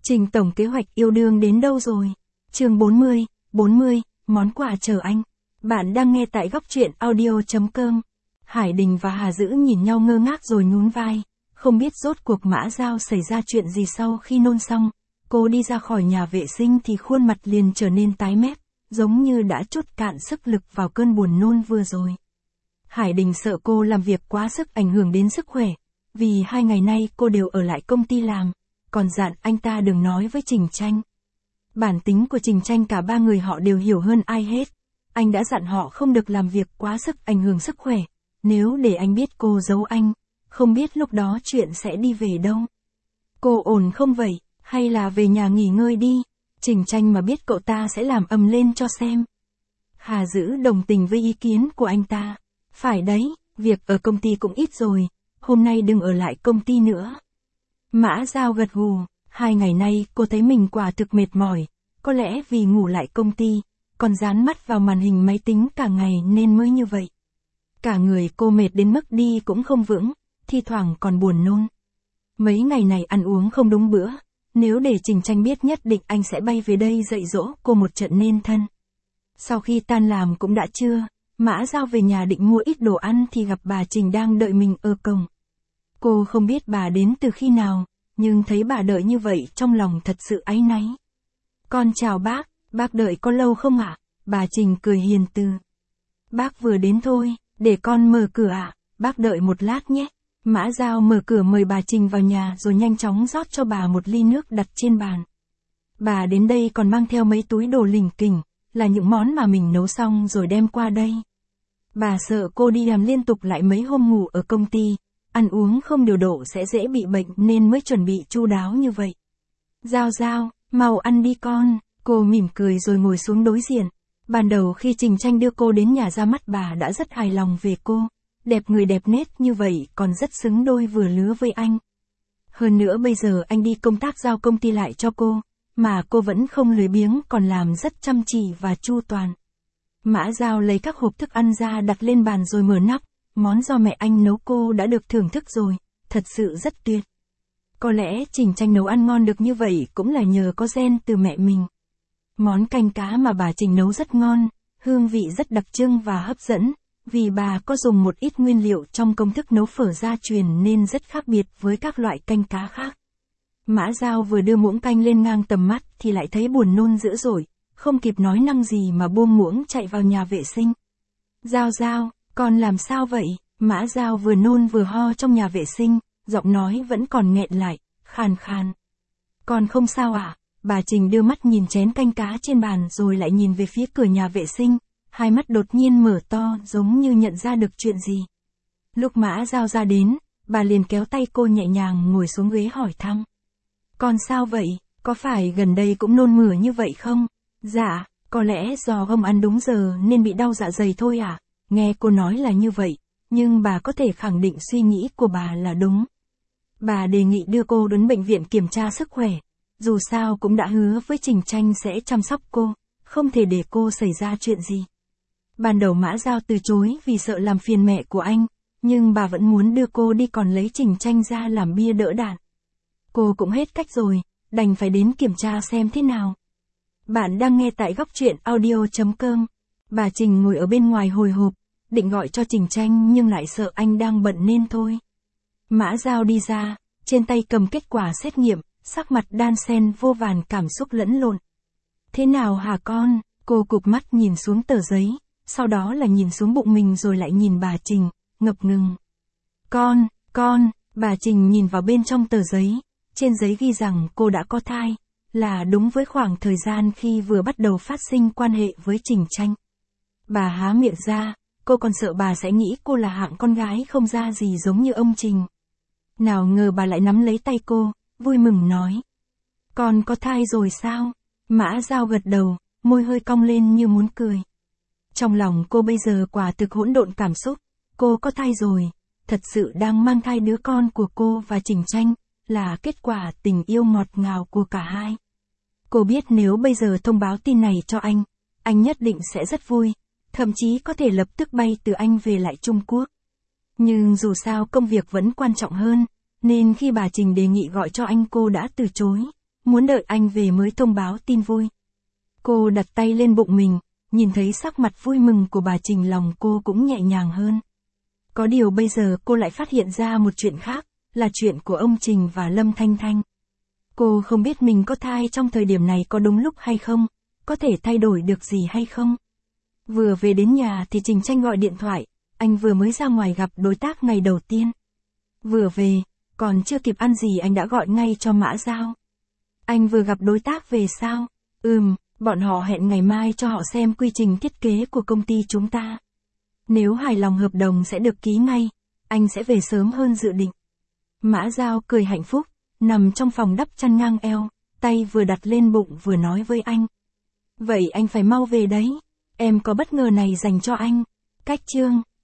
Trình tổng kế hoạch yêu đương đến đâu rồi? Chương 40, món quà chờ anh. Bạn đang nghe tại góc truyện audio.com. Hải Đình và Hà Dữ nhìn nhau ngơ ngác rồi nhún vai, không biết rốt cuộc Mã Giao xảy ra chuyện gì. Sau khi nôn xong, cô đi ra khỏi nhà vệ sinh thì khuôn mặt liền trở nên tái mét, giống như đã trút cạn sức lực vào cơn buồn nôn vừa rồi. Hải Đình sợ cô làm việc quá sức ảnh hưởng đến sức khỏe, vì 2 ngày nay cô đều ở lại công ty làm, còn dặn anh ta đừng nói với Trình Tranh. Bản tính của Trình Tranh cả 3 người họ đều hiểu hơn ai hết. Anh đã dặn họ không được làm việc quá sức ảnh hưởng sức khỏe, nếu để anh biết cô giấu anh, không biết lúc đó chuyện sẽ đi về đâu. Cô ổn không vậy, hay là về nhà nghỉ ngơi đi, Trình Tranh mà biết cậu ta sẽ làm ầm lên cho xem. Hà Dữ đồng tình với ý kiến của anh ta. Phải đấy, việc ở công ty cũng ít rồi, hôm nay đừng ở lại công ty nữa. Mã Giao gật gù, 2 ngày nay cô thấy mình quả thực mệt mỏi, có lẽ vì ngủ lại công ty, còn dán mắt vào màn hình máy tính cả ngày nên mới như vậy. Cả người cô mệt đến mức đi cũng không vững, thi thoảng còn buồn nôn. Mấy ngày này ăn uống không đúng bữa, nếu để Trình Tranh biết nhất định anh sẽ bay về đây dạy dỗ cô một trận nên thân. Sau khi tan làm cũng đã trưa, Mã Giao về nhà định mua ít đồ ăn thì gặp bà Trình đang đợi mình ở cổng. Cô không biết bà đến từ khi nào, nhưng thấy bà đợi như vậy trong lòng thật sự áy náy. Con chào bác đợi có lâu không ạ? Bà Trình cười hiền từ. Bác vừa đến thôi, để con mở cửa ạ, bác đợi một lát nhé. Mã Giao mở cửa mời bà Trình vào nhà rồi nhanh chóng rót cho bà một ly nước đặt trên bàn. Bà đến đây còn mang theo mấy túi đồ lỉnh kỉnh, là những món mà mình nấu xong rồi đem qua đây. Bà sợ cô đi làm liên tục lại mấy hôm ngủ ở công ty, ăn uống không điều độ sẽ dễ bị bệnh nên mới chuẩn bị chu đáo như vậy. Giao, mau ăn đi con, cô mỉm cười rồi ngồi xuống đối diện. Ban đầu khi Trình Tranh đưa cô đến nhà ra mắt bà đã rất hài lòng về cô, đẹp người đẹp nết như vậy còn rất xứng đôi vừa lứa với anh. Hơn nữa bây giờ anh đi công tác giao công ty lại cho cô, mà cô vẫn không lười biếng còn làm rất chăm chỉ và chu toàn. Mã Giao lấy các hộp thức ăn ra đặt lên bàn rồi mở nắp, món do mẹ anh nấu cô đã được thưởng thức rồi, thật sự rất tuyệt. Có lẽ Trình Tranh nấu ăn ngon được như vậy cũng là nhờ có gen từ mẹ mình. Món canh cá mà bà Trình nấu rất ngon, hương vị rất đặc trưng và hấp dẫn, vì bà có dùng một ít nguyên liệu trong công thức nấu phở gia truyền nên rất khác biệt với các loại canh cá khác. Mã Giao vừa đưa muỗng canh lên ngang tầm mắt thì lại thấy buồn nôn dữ dội, không kịp nói năng gì mà buông muỗng chạy vào nhà vệ sinh. Giao, con làm sao vậy? Mã Giao vừa nôn vừa ho trong nhà vệ sinh, giọng nói vẫn còn nghẹn lại, khàn khàn. Con không sao ạ? Bà Trình đưa mắt nhìn chén canh cá trên bàn rồi lại nhìn về phía cửa nhà vệ sinh, hai mắt đột nhiên mở to giống như nhận ra được chuyện gì. Lúc Mã Giao ra đến, bà liền kéo tay cô nhẹ nhàng ngồi xuống ghế hỏi thăm. Con sao vậy? Có phải gần đây cũng nôn mửa như vậy không? Dạ, có lẽ do không ăn đúng giờ nên bị đau dạ dày thôi ạ. Nghe cô nói là như vậy, nhưng bà có thể khẳng định suy nghĩ của bà là đúng. Bà đề nghị đưa cô đến bệnh viện kiểm tra sức khỏe. Dù sao cũng đã hứa với Trình Tranh sẽ chăm sóc cô, không thể để cô xảy ra chuyện gì. Ban đầu Mã Giao từ chối vì sợ làm phiền mẹ của anh, nhưng bà vẫn muốn đưa cô đi còn lấy Trình Tranh ra làm bia đỡ đạn. Cô cũng hết cách rồi, đành phải đến kiểm tra xem thế nào. Bạn đang nghe tại góc truyện audio.com. Bà Trình ngồi ở bên ngoài hồi hộp, định gọi cho Trình Tranh nhưng lại sợ anh đang bận nên thôi. Mã Giao đi ra, trên tay cầm kết quả xét nghiệm, sắc mặt đan xen vô vàn cảm xúc lẫn lộn. Thế nào hả con? Cô cụp mắt nhìn xuống tờ giấy, sau đó là nhìn xuống bụng mình rồi lại nhìn bà Trình, ngập ngừng. Con, bà Trình nhìn vào bên trong tờ giấy, trên giấy ghi rằng cô đã có thai, là đúng với khoảng thời gian khi vừa bắt đầu phát sinh quan hệ với Trình Tranh. Bà há miệng ra, cô còn sợ bà sẽ nghĩ cô là hạng con gái không ra gì giống như ông Trình. Nào ngờ bà lại nắm lấy tay cô, vui mừng nói. Con có thai rồi sao? Mã Giao gật đầu, môi hơi cong lên như muốn cười. Trong lòng cô bây giờ quả thực hỗn độn cảm xúc, cô có thai rồi, thật sự đang mang thai đứa con của cô và Trình Tranh, là kết quả tình yêu ngọt ngào của cả hai. Cô biết nếu bây giờ thông báo tin này cho anh nhất định sẽ rất vui, thậm chí có thể lập tức bay từ Anh về lại Trung Quốc. Nhưng dù sao công việc vẫn quan trọng hơn, nên khi bà Trình đề nghị gọi cho anh cô đã từ chối. muốn đợi anh về mới thông báo tin vui. Cô đặt tay lên bụng mình, nhìn thấy sắc mặt vui mừng của bà Trình lòng cô cũng nhẹ nhàng hơn. Có điều bây giờ cô lại phát hiện ra một chuyện khác, là chuyện của ông Trình và Lâm Thanh Thanh. Cô không biết mình có thai trong thời điểm này có đúng lúc hay không, có thể thay đổi được gì hay không. Vừa về đến nhà thì Trình Tranh gọi điện thoại, anh vừa mới ra ngoài gặp đối tác ngày đầu tiên. Vừa về, còn chưa kịp ăn gì anh đã gọi ngay cho Mã Giao. Anh vừa gặp đối tác về sao? Bọn họ hẹn ngày mai cho họ xem quy trình thiết kế của công ty chúng ta. Nếu hài lòng hợp đồng sẽ được ký ngay, anh sẽ về sớm hơn dự định. Mã Giao cười hạnh phúc, nằm trong phòng đắp chăn ngang eo, tay vừa đặt lên bụng vừa nói với anh. Vậy anh phải mau về đấy, em có bất ngờ này dành cho anh. Cách chương